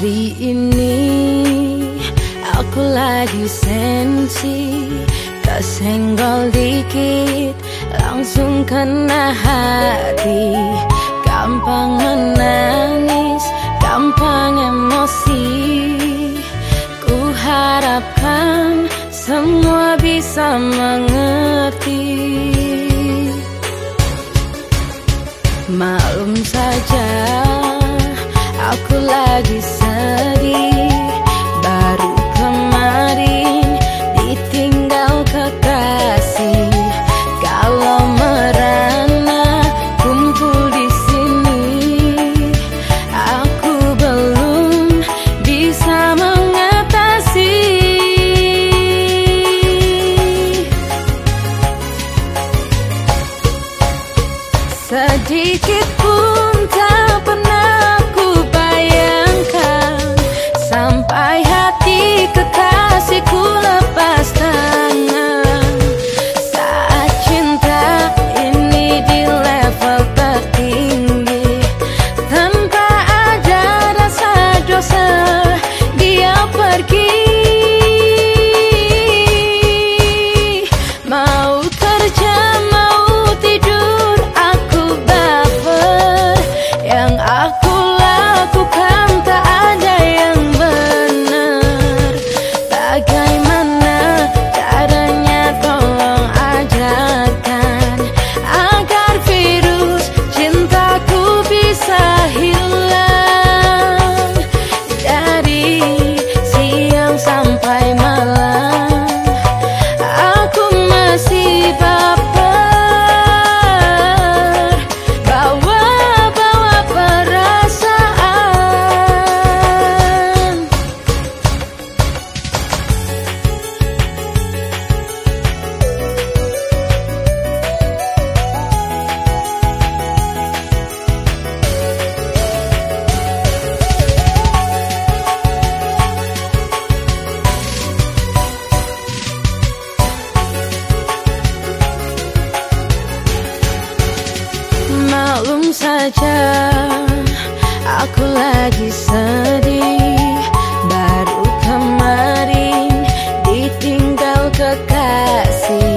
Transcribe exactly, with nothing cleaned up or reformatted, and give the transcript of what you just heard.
Hari ini aku lagi sensi, kesenggol dikit langsung kena hati. Gampang menangis, gampang emosi. Ku harapkan semua bisa mengerti. Maklum saja aku lagi sedih. Baru kemarin ditinggal kekasih. Kalau merana kumpul di sini, aku belum bisa mengatasi. Sedikit pun tak pernah ku bayangkan sampai hati kekasihku lepas tangan. Saat cinta ini di level tertinggi, tanpa ada rasa dosa dia pergi. Mau kerja mau tidur aku baper. Yang aku lakukan tak ada yang benar. Bagaimana caranya tolong ajarkan agar virus cintaku bisa hilang. Dari siang sampai malam aku masih baper, bawa-bawa perasaan. Maklum saja aku lagi sedih. Baru kemarin ditinggal kekasih.